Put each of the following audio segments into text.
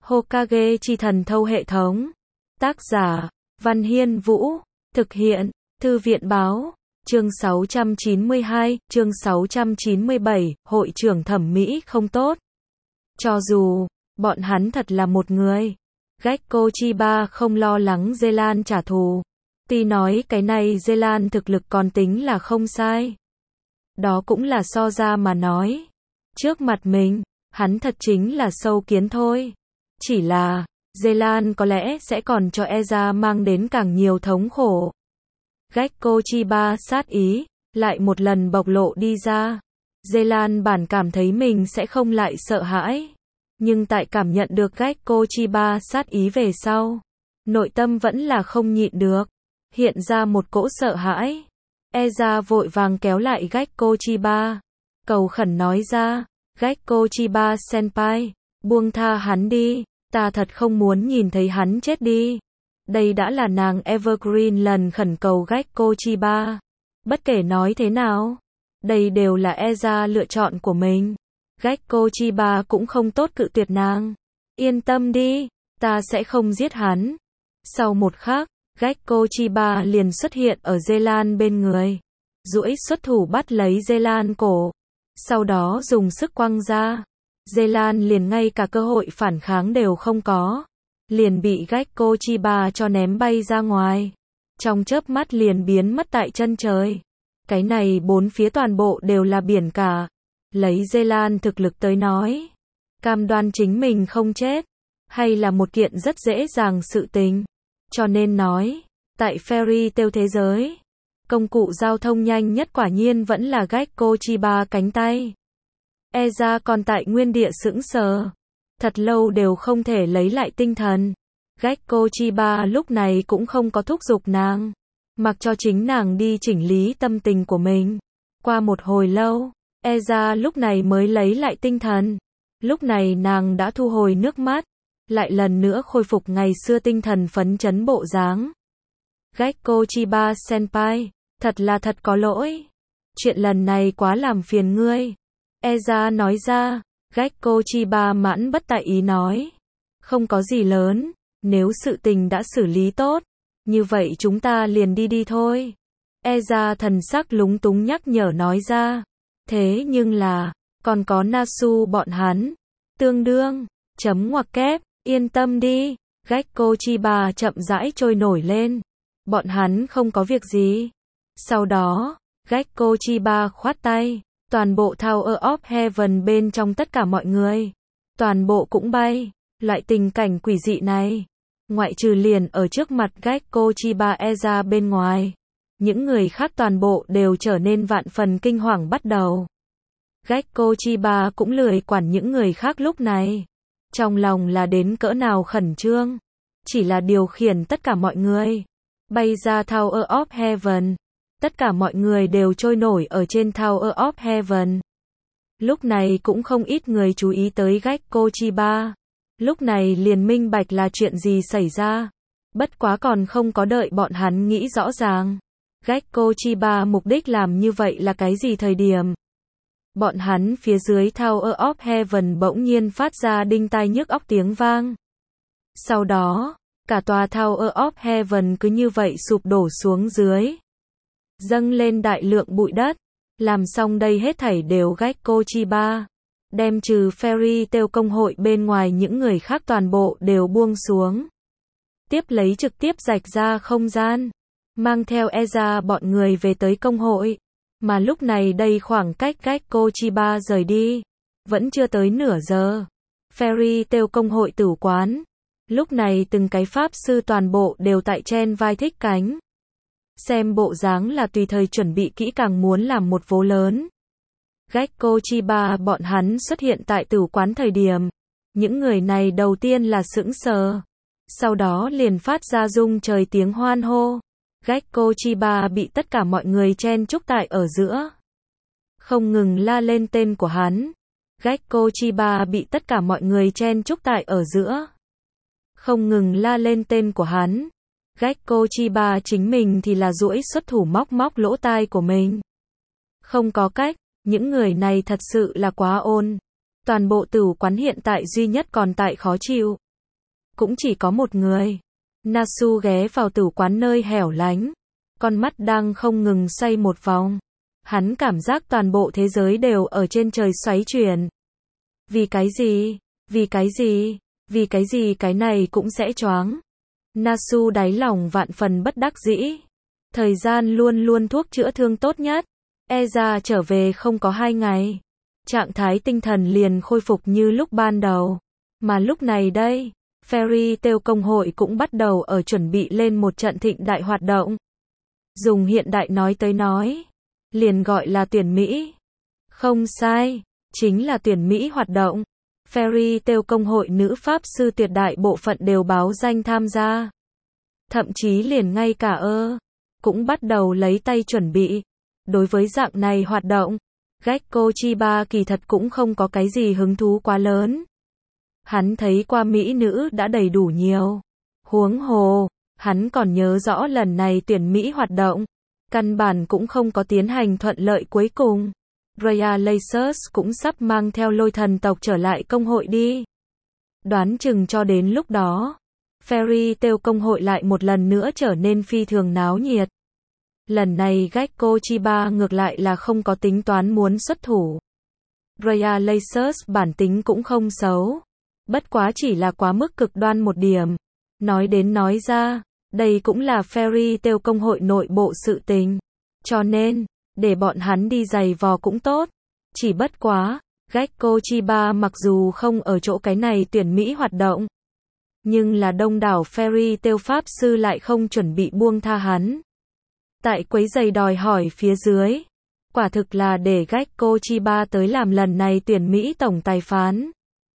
Hokage chi thần thâu hệ thống. Tác giả, Văn Hiên Vũ. Thực hiện, Thư viện báo. Chương 692, chương 697, hội trưởng thẩm mỹ không tốt. Cho dù, bọn hắn thật là một người. Gekko Chiba không lo lắng Zelan trả thù. Tuy nói cái này Zelan thực lực còn tính là không sai. Đó cũng là so ra mà nói. Trước mặt mình, hắn thật chính là sâu kiến thôi. Chỉ là, Zelan có lẽ sẽ còn cho Eza mang đến càng nhiều thống khổ. Gekko Chiba sát ý, lại một lần bộc lộ đi ra. Zelan bản cảm thấy mình sẽ không lại sợ hãi. Nhưng tại cảm nhận được Gekko Chiba sát ý về sau, nội tâm vẫn là không nhịn được. Hiện ra một cỗ sợ hãi. Eza vội vàng kéo lại Gekko Chiba. Cầu khẩn nói ra, Gekko Chiba senpai, buông tha hắn đi, ta thật không muốn nhìn thấy hắn chết đi. Đây đã là nàng Evergreen lần khẩn cầu Gekko Chiba. Bất kể nói thế nào, đây đều là Eza lựa chọn của mình. Gekko Chiba cũng không tốt cự tuyệt nàng. Yên tâm đi, ta sẽ không giết hắn. Sau một khắc, Gekko Chiba liền xuất hiện ở Zelan bên người. Duỗi xuất thủ bắt lấy Zelan cổ. Sau đó dùng sức quăng ra. Zelan liền ngay cả cơ hội phản kháng đều không có. Liền bị Gekko Chiba cho ném bay ra ngoài. Trong chớp mắt liền biến mất tại chân trời. Cái này bốn phía toàn bộ đều là biển cả. Lấy Zelan thực lực tới nói, cam đoan chính mình không chết, hay là một kiện rất dễ dàng sự tình. Cho nên nói, tại Fairy Tail thế giới, công cụ giao thông nhanh nhất quả nhiên vẫn là Gekko Chiba cánh tay. Eza còn tại nguyên địa sững sờ, thật lâu đều không thể lấy lại tinh thần. Gekko Chiba lúc này cũng không có thúc giục nàng, mặc cho chính nàng đi chỉnh lý tâm tình của mình. Qua một hồi lâu, Eza lúc này mới lấy lại tinh thần. Lúc này nàng đã thu hồi nước mắt, lại lần nữa khôi phục ngày xưa tinh thần phấn chấn bộ dáng. Gekko Chiba senpai, thật có lỗi. Chuyện lần này quá làm phiền ngươi. Eza nói ra. Gekko Chiba mãn bất tại ý nói. Không có gì lớn, nếu sự tình đã xử lý tốt, như vậy chúng ta liền đi thôi. Eza thần sắc lúng túng nhắc nhở nói ra. Thế nhưng là, còn có Nasu bọn hắn. Tương đương, chấm ngoặc kép, yên tâm đi. Gekko Chiba chậm rãi trôi nổi lên. Bọn hắn không có việc gì. Sau đó, Gekko Chiba khoát tay. Toàn bộ Tower of Heaven bên trong tất cả mọi người. Toàn bộ cũng bay. Loại tình cảnh quỷ dị này. Ngoại trừ liền ở trước mặt Gekko Chiba Eza bên ngoài. Những người khác toàn bộ đều trở nên vạn phần kinh hoàng bắt đầu. Gekko Chiba cũng lười quản những người khác lúc này. Trong lòng là đến cỡ nào khẩn trương. Chỉ là điều khiển tất cả mọi người. Bay ra Tower of Heaven. Tất cả mọi người đều trôi nổi ở trên Tower of Heaven. Lúc này cũng không ít người chú ý tới Gekko Chiba. Lúc này liền minh bạch là chuyện gì xảy ra. Bất quá còn không có đợi bọn hắn nghĩ rõ ràng. Gekko Chiba mục đích làm như vậy là cái gì thời điểm. Bọn hắn phía dưới Tower of Heaven bỗng nhiên phát ra đinh tai nhức óc tiếng vang. Sau đó, cả tòa Tower of Heaven cứ như vậy sụp đổ xuống dưới. Dâng lên đại lượng bụi đất. Làm xong đây hết thảy đều Gekko Chiba. Đem trừ Fairy Tail công hội bên ngoài những người khác toàn bộ đều buông xuống. Tiếp lấy trực tiếp rạch ra không gian. Mang theo Eza bọn người về tới công hội. Mà lúc này đây khoảng cách Gekko Chiba rời đi. Vẫn chưa tới nửa giờ. Fairy Tail công hội tử quán. Lúc này từng cái pháp sư toàn bộ đều tại trên vai thích cánh. Xem bộ dáng là tùy thời chuẩn bị kỹ càng muốn làm một vố lớn. Gekko Chiba bọn hắn xuất hiện tại tử quán thời điểm. Những người này đầu tiên là sững sờ. Sau đó liền phát ra rung trời tiếng hoan hô. Gekko Chiba bị tất cả mọi người chen chúc tại ở giữa. Không ngừng la lên tên của hắn. Gekko Chiba bị tất cả mọi người chen chúc tại ở giữa. Không ngừng la lên tên của hắn. Gekko Chiba chính mình thì là duỗi xuất thủ móc lỗ tai của mình. Không có cách, những người này thật sự là quá ôn. Toàn bộ tử quán hiện tại duy nhất còn tại khó chịu. cũng chỉ có một người. Nasu ghé vào tử quán nơi hẻo lánh, con mắt đang không ngừng xoay một vòng. Hắn cảm giác toàn bộ thế giới đều ở trên trời xoáy chuyển. Vì cái gì? Vì cái gì? Vì cái gì cái này cũng sẽ choáng. Nasu đáy lòng vạn phần bất đắc dĩ. Thời gian luôn luôn thuốc chữa thương tốt nhất. Eza trở về không có 2 ngày. Trạng thái tinh thần liền khôi phục như lúc ban đầu. Mà lúc này đây, Fairy Tail công hội cũng bắt đầu ở chuẩn bị lên một trận thịnh đại hoạt động. Dùng hiện đại nói tới nói, liền gọi là tuyển Mỹ. Không sai, chính là tuyển Mỹ hoạt động. Fairy Tail công hội nữ pháp sư tuyệt đại bộ phận đều báo danh tham gia. Thậm chí liền ngay cả cũng bắt đầu lấy tay chuẩn bị. Đối với dạng này hoạt động, Gekko Chiba kỳ thật cũng không có cái gì hứng thú quá lớn. Hắn thấy qua mỹ nữ đã đầy đủ nhiều. Huống hồ, hắn còn nhớ rõ lần này tuyển Mỹ hoạt động, căn bản cũng không có tiến hành thuận lợi cuối cùng. Rhea Lacers cũng sắp mang theo lôi thần tộc trở lại công hội đi. Đoán chừng cho đến lúc đó, Fairy Tail công hội lại một lần nữa trở nên phi thường náo nhiệt. Lần này Gekko Chiba ngược lại là không có tính toán muốn xuất thủ. Rhea Lacers bản tính cũng không xấu. Bất quá chỉ là quá mức cực đoan một điểm. Nói đến nói ra, đây cũng là Fairy Tail công hội nội bộ sự tình. Cho nên, để bọn hắn đi giày vò cũng tốt. Chỉ bất quá, Gekko Chiba mặc dù không ở chỗ cái này tuyển Mỹ hoạt động, nhưng là đông đảo Fairy Tail pháp sư lại không chuẩn bị buông tha hắn. Tại quấy giày đòi hỏi phía dưới, quả thực là để Gekko Chiba tới làm lần này tuyển Mỹ tổng tài phán.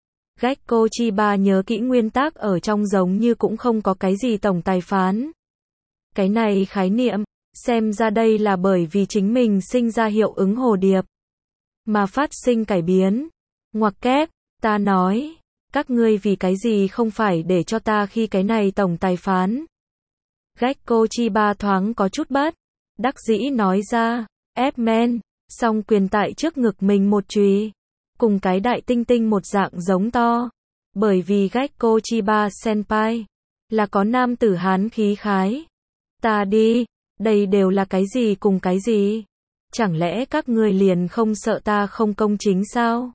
Gekko Chiba nhớ kỹ nguyên tắc ở trong giống như cũng không có cái gì tổng tài phán. Cái này khái niệm, xem ra đây là bởi vì chính mình sinh ra hiệu ứng hồ điệp, mà phát sinh cải biến. Ngoặc kép, ta nói, các ngươi vì cái gì không phải để cho ta khi cái này tổng tài phán. Gekko Chiba thoáng có chút bất đắc dĩ nói ra, Ép-men, song quyền tại trước ngực mình một chùy, cùng cái đại tinh tinh một dạng giống to. Bởi vì Gekko Chiba Senpai là có nam tử hán khí khái. Ta đi, đây đều là cái gì cùng cái gì? Chẳng lẽ các ngươi liền không sợ ta không công chính sao?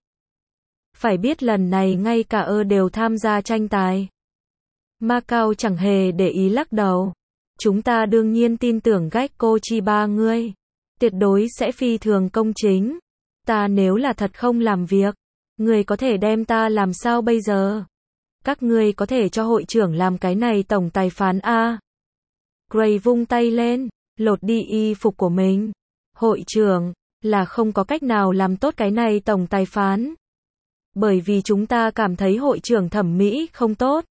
Phải biết lần này ngay cả đều tham gia tranh tài. Macau chẳng hề để ý lắc đầu. Chúng ta đương nhiên tin tưởng Gekko Chiba ngươi tuyệt đối sẽ phi thường công chính. Ta nếu là thật không làm việc, ngươi có thể đem ta làm sao bây giờ? Các ngươi có thể cho hội trưởng làm cái này tổng tài phán a? Gray vung tay lên, lột đi y phục của mình. Hội trưởng, là không có cách nào làm tốt cái này tổng tài phán. Bởi vì chúng ta cảm thấy hội trưởng thẩm mỹ không tốt.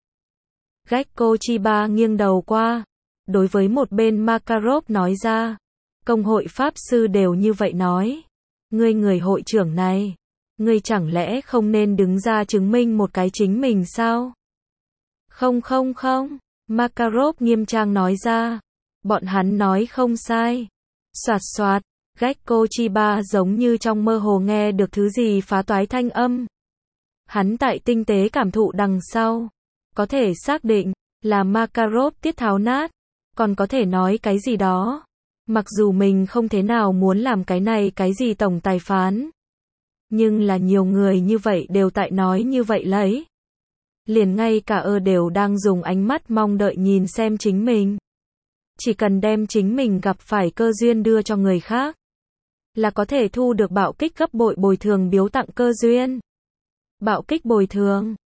Gekko Chiba nghiêng đầu qua, đối với một bên Makarov nói ra. Công hội pháp sư đều như vậy nói. Ngươi người hội trưởng này, ngươi chẳng lẽ không nên đứng ra chứng minh một cái chính mình sao? Không, Makarov nghiêm trang nói ra. Bọn hắn nói không sai. Soạt soạt, Gekko Chiba giống như trong mơ hồ nghe được thứ gì phá toái thanh âm. Hắn tại tinh tế cảm thụ đằng sau, có thể xác định là Makarov tiết tháo nát, còn có thể nói cái gì đó. Mặc dù mình không thế nào muốn làm cái này cái gì tổng tài phán, nhưng là nhiều người như vậy đều tại nói như vậy lấy. Liền ngay cả đều đang dùng ánh mắt mong đợi nhìn xem chính mình. Chỉ cần đem chính mình gặp phải cơ duyên đưa cho người khác, là có thể thu được bạo kích gấp bội bồi thường biếu tặng cơ duyên. Bạo kích bồi thường,